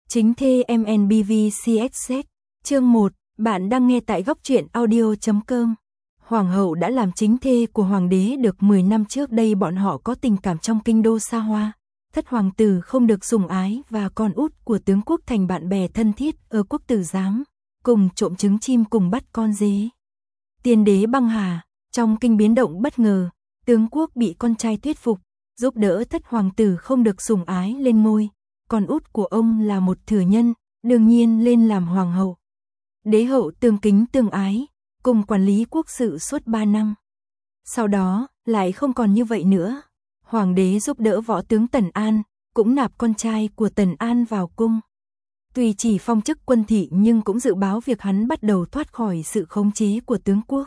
Chính thê MNBV CXZ. Chương 1, bạn đang nghe tại góc truyện audio.com. Hoàng hậu đã làm chính thê của hoàng đế được 10 năm trước đây, bọn họ có tình cảm trong kinh đô xa hoa. Thất hoàng tử không được sủng ái và con út của tướng quốc thành bạn bè thân thiết ở quốc tử giám, cùng trộm trứng chim cùng bắt con dế. Tiên đế băng hà, trong kinh biến động bất ngờ, tướng quốc bị con trai thuyết phục, giúp đỡ thất hoàng tử không được sủng ái lên ngôi. Con út của ông là một thừa nhân, đương nhiên lên làm hoàng hậu. Đế hậu tương kính tương ái, cùng quản lý quốc sự suốt 3 năm. Sau đó, lại không còn như vậy nữa. Hoàng đế giúp đỡ võ tướng Tần An, cũng nạp con trai của Tần An vào cung. Tuy chỉ phong chức quân thị nhưng cũng dự báo việc hắn bắt đầu thoát khỏi sự khống chế của tướng quốc.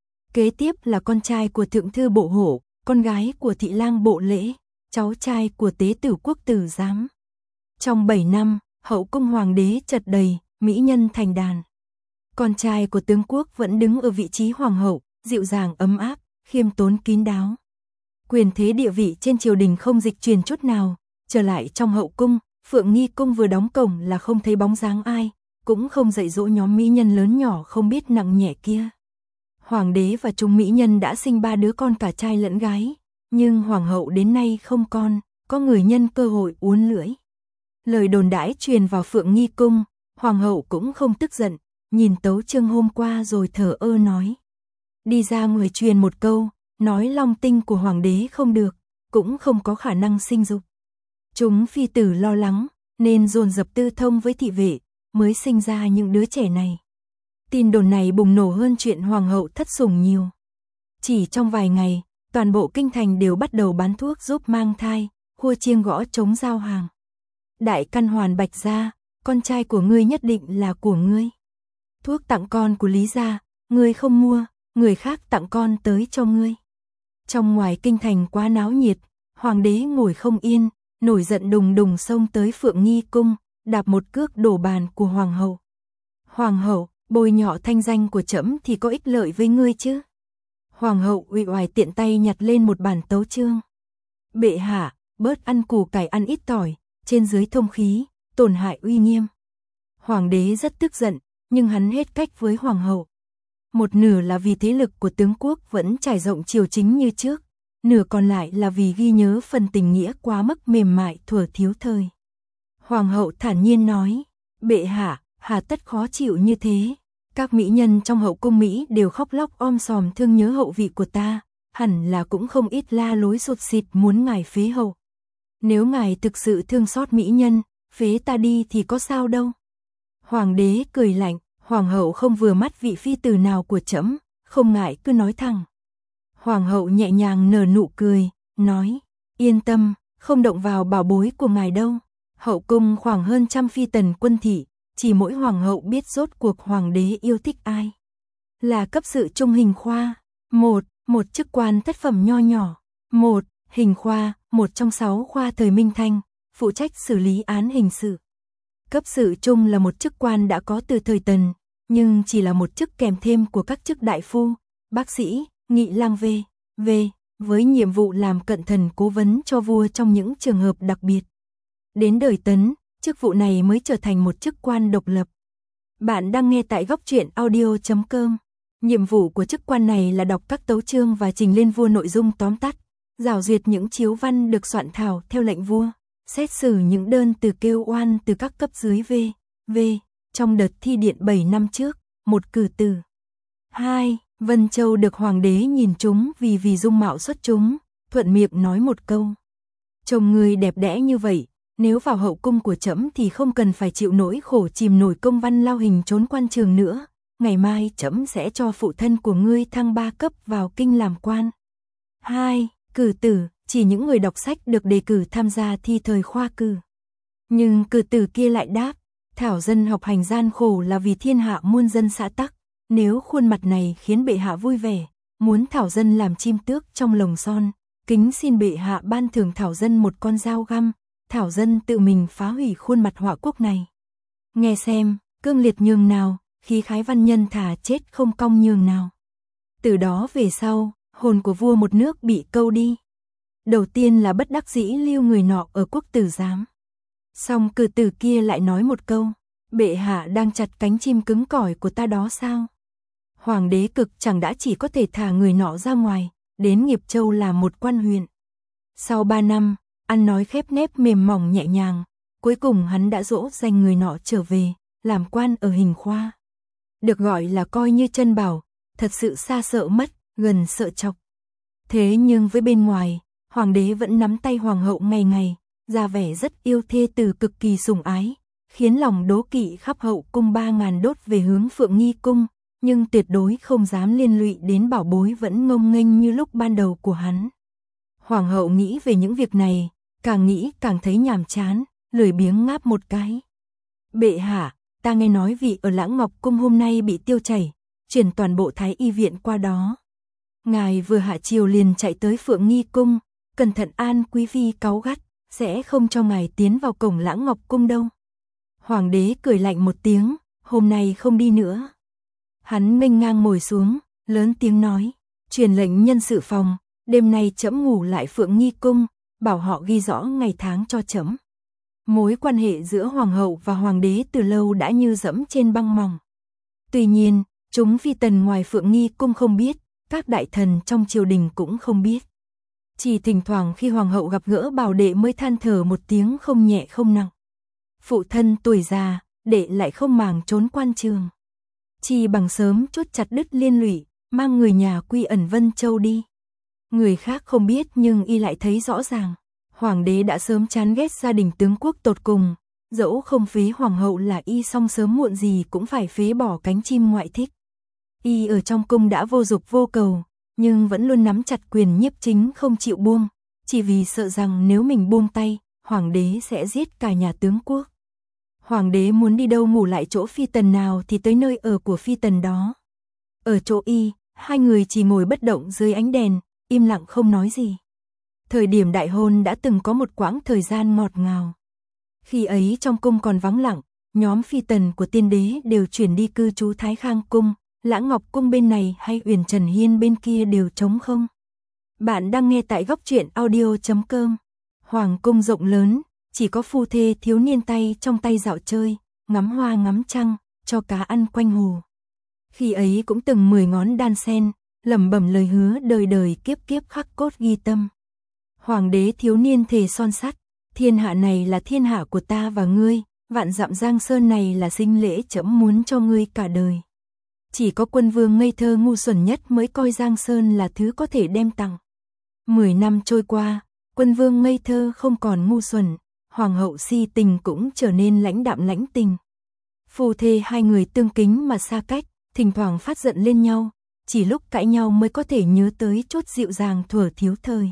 Kế tiếp là con trai của thượng thư bộ hổ, con gái của thị lang bộ lễ, cháu trai của tế tử quốc tử giám. Trong 7 năm, hậu cung hoàng đế chật đầy, mỹ nhân thành đàn. Con trai của tướng quốc vẫn đứng ở vị trí hoàng hậu, dịu dàng ấm áp, khiêm tốn kín đáo. Quyền thế địa vị trên triều đình không dịch chuyển chút nào. Trở lại trong hậu cung, Phượng Nghi cung vừa đóng cổng là không thấy bóng dáng ai, cũng không dạy dỗ nhóm mỹ nhân lớn nhỏ không biết nặng nhẹ kia. Hoàng đế và chúng mỹ nhân đã sinh 3 đứa con cả trai lẫn gái, nhưng hoàng hậu đến nay không con, có người nhân cơ hội uốn lưỡi. Lời đồn đãi truyền vào Phượng Nghi cung, hoàng hậu cũng không tức giận, nhìn tấu chương hôm qua rồi thở ơ nói. Đi ra người truyền một câu, nói long tinh của hoàng đế không được, cũng không có khả năng sinh dục. Chúng phi tử lo lắng, nên dồn dập tư thông với thị vệ, mới sinh ra những đứa trẻ này. Tin đồn này bùng nổ hơn chuyện hoàng hậu thất sủng nhiều. Chỉ trong vài ngày, toàn bộ kinh thành đều bắt đầu bán thuốc giúp mang thai, khua chiêng gõ trống giao hàng. Đại căn hoàn bạch gia, con trai của ngươi nhất định là của ngươi. Thuốc tặng con của Lý gia, ngươi không mua, người khác tặng con tới cho ngươi. Trong ngoài kinh thành quá náo nhiệt, hoàng đế ngồi không yên, nổi giận đùng đùng xông tới Phượng Nghi cung, đạp một cước đổ bàn của hoàng hậu. Hoàng hậu, bôi nhọ thanh danh của trẫm thì có ích lợi với ngươi chứ? Hoàng hậu uể oải tiện tay nhặt lên một bản tấu chương. Bệ hạ, bớt ăn củ cải ăn ít tỏi, trên dưới thông khí, tổn hại uy nghiêm. Hoàng đế rất tức giận, nhưng hắn hết cách với hoàng hậu. Một nửa là vì thế lực của tướng quốc vẫn trải rộng triều chính như trước, nửa còn lại là vì ghi nhớ phần tình nghĩa quá mức mềm mại thuở thiếu thời. Hoàng hậu thản nhiên nói, bệ hạ, hà tất khó chịu như thế. Các mỹ nhân trong hậu cung Mỹ đều khóc lóc om sòm thương nhớ hậu vị của ta, hẳn là cũng không ít la lối sụt sịt muốn ngài phế hậu. Nếu ngài thực sự thương xót mỹ nhân, phế ta đi thì có sao đâu. Hoàng đế cười lạnh, hoàng hậu không vừa mắt vị phi tử nào của trẫm, không ngại cứ nói thẳng. Hoàng hậu nhẹ nhàng nở nụ cười, nói, yên tâm, không động vào bảo bối của ngài đâu. Hậu cung khoảng hơn 100 phi tần quân thị, chỉ mỗi hoàng hậu biết rốt cuộc hoàng đế yêu thích ai. Là cấp sự trung hình khoa, một chức quan thất phẩm nho nhỏ, hình khoa, một trong 6 khoa thời Minh Thanh, phụ trách xử lý án hình sự. Cấp sự trung là một chức quan đã có từ thời Tần, nhưng chỉ là một chức kèm thêm của các chức đại phu, bác sĩ, nghị lang v, với nhiệm vụ làm cận thần cố vấn cho vua trong những trường hợp đặc biệt. Đến đời Tấn, chức vụ này mới trở thành một chức quan độc lập. Bạn đang nghe tại góc truyện audio.com. Nhiệm vụ của chức quan này là đọc các tấu chương và trình lên vua nội dung tóm tắt, rảo duyệt những chiếu văn được soạn thảo theo lệnh vua, xét xử những đơn từ kêu oan từ các cấp dưới v. Trong đợt thi điện 7 năm trước, một cử tử. 2. Vân Châu được hoàng đế nhìn trúng vì dung mạo xuất chúng, thuận miệng nói một câu. Chồng người đẹp đẽ như vậy, nếu vào hậu cung của trẫm thì không cần phải chịu nỗi khổ chìm nổi công văn lao hình trốn quan trường nữa. Ngày mai trẫm sẽ cho phụ thân của ngươi thăng 3 cấp vào kinh làm quan. 2. Cử tử, chỉ những người đọc sách được đề cử tham gia thi thời khoa cử. Nhưng cử tử kia lại đáp, thảo dân học hành gian khổ là vì thiên hạ muôn dân xã tắc. Nếu khuôn mặt này khiến bệ hạ vui vẻ, muốn thảo dân làm chim tước trong lồng son, kính xin bệ hạ ban thưởng thảo dân một con dao găm, thảo dân tự mình phá hủy khuôn mặt họa quốc này. Nghe xem, cương liệt nhường nào, khí khái văn nhân thà chết không cong nhường nào. Từ đó về sau, hồn của vua một nước bị câu đi. Đầu tiên là bất đắc dĩ lưu người nọ ở quốc tử giám. Xong cử tử kia lại nói một câu, bệ hạ đang chặt cánh chim cứng cỏi của ta đó sao? Hoàng đế cực chẳng đã chỉ có thể thả người nọ ra ngoài, đến Nghiệp Châu làm một quan huyện. Sau 3 năm, ăn nói khép nép mềm mỏng nhẹ nhàng, cuối cùng hắn đã dỗ dành người nọ trở về, làm quan ở Hình Khoa. Được gọi là coi như chân bảo, thật sự xa sợ mất, gần sợ chọc. Thế nhưng với bên ngoài, hoàng đế vẫn nắm tay hoàng hậu ngày ngày, ra vẻ rất yêu thê từ cực kỳ sủng ái, khiến lòng đố kỵ khắp hậu cung 3.000 đốt về hướng Phượng Nghi cung, nhưng tuyệt đối không dám liên lụy đến bảo bối vẫn ngông nghênh như lúc ban đầu của hắn. Hoàng hậu nghĩ về những việc này, càng nghĩ càng thấy nhàm chán, lười biếng ngáp một cái. Bệ hạ, ta nghe nói vị ở Lãng Ngọc cung hôm nay bị tiêu chảy, chuyển toàn bộ Thái y viện qua đó. Ngài vừa hạ triều liền chạy tới Phượng Nghi cung, cẩn thận an quý phi cáu gắt, sẽ không cho ngài tiến vào cổng Lãng Ngọc cung đâu. Hoàng đế cười lạnh một tiếng, hôm nay không đi nữa. Hắn nghênh ngang ngồi xuống, lớn tiếng nói, truyền lệnh nhân sự phòng, đêm nay trẫm ngủ lại Phượng Nghi cung, bảo họ ghi rõ ngày tháng cho trẫm. Mối quan hệ giữa hoàng hậu và hoàng đế từ lâu đã như dẫm trên băng mỏng. Tuy nhiên, chúng phi tần ngoài Phượng Nghi cung không biết, các đại thần trong triều đình cũng không biết. Chỉ thỉnh thoảng khi hoàng hậu gặp gỡ bảo đệ mới than thở một tiếng không nhẹ không nặng. Phụ thân tuổi già, đệ lại không màng trốn quan trường. Chỉ bằng sớm chốt chặt đứt liên lụy, mang người nhà quy ẩn Vân Châu đi. Người khác không biết nhưng y lại thấy rõ ràng. Hoàng đế đã sớm chán ghét gia đình tướng quốc tột cùng, dẫu không phế hoàng hậu là y song sớm muộn gì cũng phải phế bỏ cánh chim ngoại thích. Y ở trong cung đã vô dục vô cầu, nhưng vẫn luôn nắm chặt quyền nhiếp chính không chịu buông, chỉ vì sợ rằng nếu mình buông tay, hoàng đế sẽ giết cả nhà tướng quốc. Hoàng đế muốn đi đâu ngủ lại chỗ phi tần nào thì tới nơi ở của phi tần đó. Ở chỗ y, hai người chỉ ngồi bất động dưới ánh đèn, im lặng không nói gì. Thời điểm đại hôn đã từng có một quãng thời gian ngọt ngào. Khi ấy trong cung còn vắng lặng, nhóm phi tần của tiên đế đều chuyển đi cư trú Thái Khang cung, Lãng Ngọc cung bên này hay Uyển Trần Hiên bên kia đều trống không. Bạn đang nghe tại góc truyện audio.com. Hoàng cung rộng lớn, chỉ có phu thê thiếu niên tay trong tay dạo chơi, ngắm hoa ngắm trăng, cho cá ăn quanh hồ. Khi ấy cũng từng 10 ngón đan sen, lẩm bẩm lời hứa đời đời kiếp kiếp khắc cốt ghi tâm. Hoàng đế thiếu niên thề son sắt, thiên hạ này là thiên hạ của ta và ngươi, vạn dặm giang sơn này là sinh lễ trẫm muốn cho ngươi cả đời. Chỉ có quân vương ngây thơ ngu xuẩn nhất mới coi giang sơn là thứ có thể đem tặng. 10 năm trôi qua, quân vương ngây thơ không còn ngu xuẩn, hoàng hậu si tình cũng trở nên lãnh đạm lãnh tình. Phu thê hai người tương kính mà xa cách, thỉnh thoảng phát giận lên nhau, chỉ lúc cãi nhau mới có thể nhớ tới chút dịu dàng thuở thiếu thời.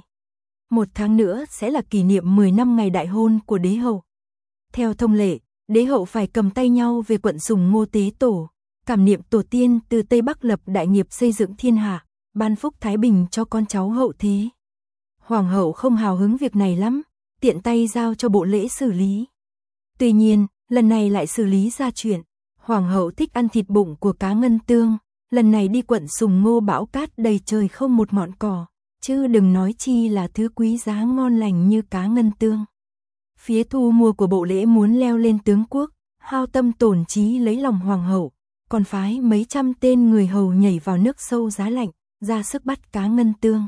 1 tháng nữa sẽ là kỷ niệm 10 năm ngày đại hôn của đế hậu. Theo thông lệ, đế hậu phải cầm tay nhau về quận Sùng Ngô tế tổ, cảm niệm tổ tiên từ Tây Bắc lập đại nghiệp xây dựng thiên hạ, ban phúc thái bình cho con cháu hậu thế. Hoàng hậu không hào hứng việc này lắm, tiện tay giao cho bộ lễ xử lý. Tuy nhiên, lần này lại xử lý ra chuyện. Hoàng hậu thích ăn thịt bụng của cá ngân tương, lần này đi quận Sùng Ngô bão cát đầy trời không một ngọn cỏ, chứ đừng nói chi là thứ quý giá ngon lành như cá ngân tương. Phía thu mua của bộ lễ muốn leo lên tướng quốc, hao tâm tổn trí lấy lòng hoàng hậu, còn phái mấy trăm tên người hầu nhảy vào nước sâu giá lạnh, ra sức bắt cá ngân tương.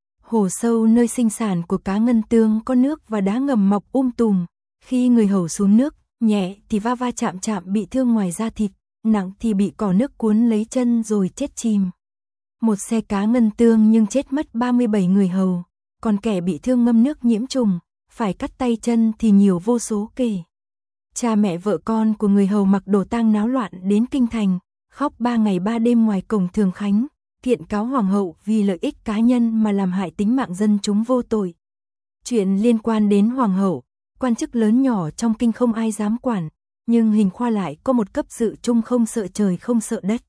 Hồ sâu nơi sinh sản của cá ngân tương có nước và đá ngầm mọc tùm, khi người hầu xuống nước, nhẹ thì va va chạm chạm bị thương ngoài da thịt, nặng thì bị cỏ nước cuốn lấy chân rồi chết chìm. Một xe cá ngân tương nhưng chết mất 37 người hầu, còn kẻ bị thương ngâm nước nhiễm trùng, phải cắt tay chân thì nhiều vô số kể. Cha mẹ vợ con của người hầu mặc đồ tang náo loạn đến kinh thành, khóc 3 ngày 3 đêm ngoài cổng Thường Khánh, kiện cáo hoàng hậu vì lợi ích cá nhân mà làm hại tính mạng dân chúng vô tội. Chuyện liên quan đến hoàng hậu, quan chức lớn nhỏ trong kinh không ai dám quản, nhưng Hình Khoa lại có một cấp dự trung không sợ trời không sợ đất.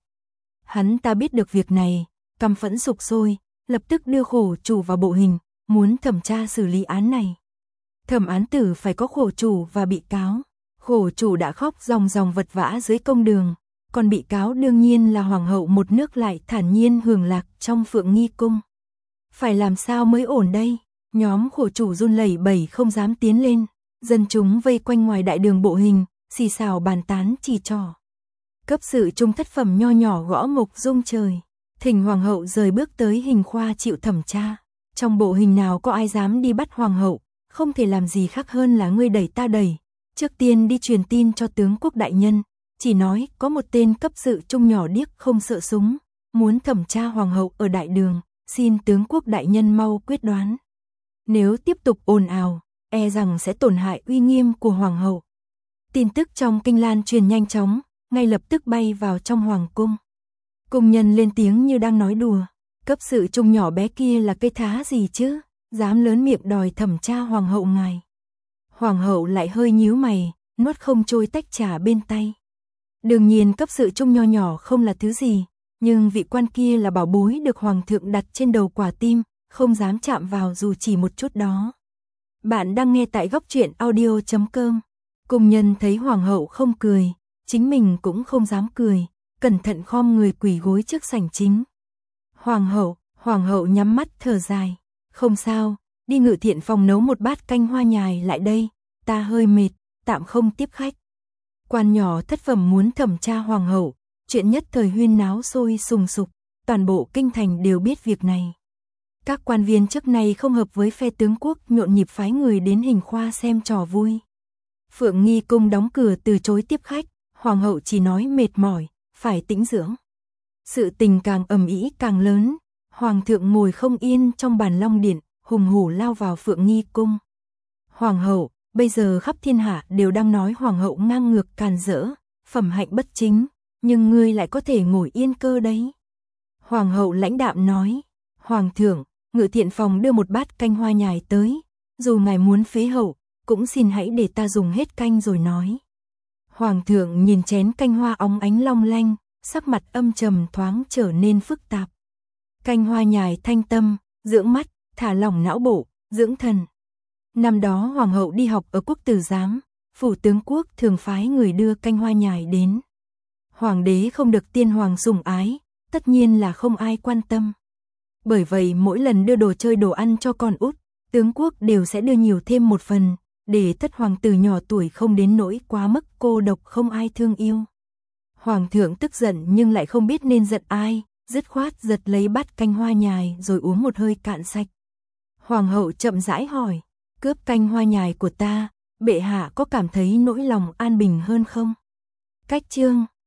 Hắn ta biết được việc này, căm phẫn sục sôi, lập tức đưa khổ chủ vào bộ hình, muốn thẩm tra xử lý án này. Thẩm án tử phải có khổ chủ và bị cáo. Khổ chủ đã khóc ròng ròng vật vã dưới công đường, còn bị cáo đương nhiên là hoàng hậu một nước lại thản nhiên hưởng lạc trong Phượng Nghi cung. Phải làm sao mới ổn đây? Nhóm khổ chủ run lẩy bẩy không dám tiến lên, Dân chúng vây quanh ngoài đại đường bộ hình, xì xào bàn tán chỉ trò. Cấp sự trung thất phẩm nho nhỏ gõ mục rung trời. Thỉnh hoàng hậu rời bước tới hình khoa chịu thẩm tra. Trong bộ hình nào có ai dám đi bắt hoàng hậu, không thể làm gì khác hơn là ngươi đẩy ta đẩy. Trước tiên đi truyền tin cho tướng quốc đại nhân, chỉ nói có một tên cấp sự trung nhỏ điếc không sợ súng, muốn thẩm tra hoàng hậu ở đại đường, xin tướng quốc đại nhân mau quyết đoán. Nếu tiếp tục ồn ào, e rằng sẽ tổn hại uy nghiêm của hoàng hậu. Tin tức trong kinh lan truyền nhanh chóng, ngay lập tức bay vào trong hoàng cung. Cung nhân lên tiếng như đang nói đùa, cấp sự trung nhỏ bé kia là cây thá gì chứ, dám lớn miệng đòi thẩm tra hoàng hậu ngài. Hoàng hậu lại hơi nhíu mày, nuốt không trôi tách trà bên tay. Đương nhiên cấp sự trung nho nhỏ không là thứ gì, nhưng vị quan kia là bảo bối được hoàng thượng đặt trên đầu quả tim, không dám chạm vào dù chỉ một chút đó. Bạn đang nghe tại góc truyện audio.com. Cung nhân thấy hoàng hậu không cười, chính mình cũng không dám cười, cẩn thận khom người quỳ gối trước sảnh chính. Hoàng hậu nhắm mắt thở dài, không sao, đi ngự thiện phòng nấu một bát canh hoa nhài lại đây, ta hơi mệt, tạm không tiếp khách. Quan nhỏ thất phẩm muốn thẩm tra hoàng hậu, chuyện nhất thời huyên náo sôi sùng sục, toàn bộ kinh thành đều biết việc này. Các quan viên trước này không hợp với phe tướng quốc nhộn nhịp phái người đến hình khoa xem trò vui. Phượng Nghi cung đóng cửa từ chối tiếp khách, hoàng hậu chỉ nói mệt mỏi, phải tĩnh dưỡng. Sự tình càng ầm ĩ càng lớn, hoàng thượng ngồi không yên trong bàn long điện, hùng hổ lao vào Phượng Nghi cung. Hoàng hậu, bây giờ khắp thiên hạ đều đang nói hoàng hậu ngang ngược càn rỡ, phẩm hạnh bất chính, nhưng ngươi lại có thể ngồi yên cơ đấy. Hoàng hậu lãnh đạm nói, hoàng thượng, ngự thiện phòng đưa một bát canh hoa nhài tới, dù ngài muốn phế hậu, cũng xin hãy để ta dùng hết canh rồi nói. Hoàng thượng nhìn chén canh hoa óng ánh long lanh, sắc mặt âm trầm thoáng trở nên phức tạp. Canh hoa nhài thanh tâm, dưỡng mắt, thả lỏng não bộ, dưỡng thần. Năm đó hoàng hậu đi học ở quốc tử giám, phủ tướng quốc thường phái người đưa canh hoa nhài đến. Hoàng đế không được tiên hoàng sủng ái, tất nhiên là không ai quan tâm. Bởi vậy mỗi lần đưa đồ chơi đồ ăn cho con út, tướng quốc đều sẽ đưa nhiều thêm một phần, để thất hoàng tử nhỏ tuổi không đến nỗi quá mức cô độc không ai thương yêu. Hoàng thượng tức giận nhưng lại không biết nên giận ai, dứt khoát giật lấy bát canh hoa nhài rồi uống một hơi cạn sạch. Hoàng hậu chậm rãi hỏi, cướp canh hoa nhài của ta, bệ hạ có cảm thấy nỗi lòng an bình hơn không? Cách chương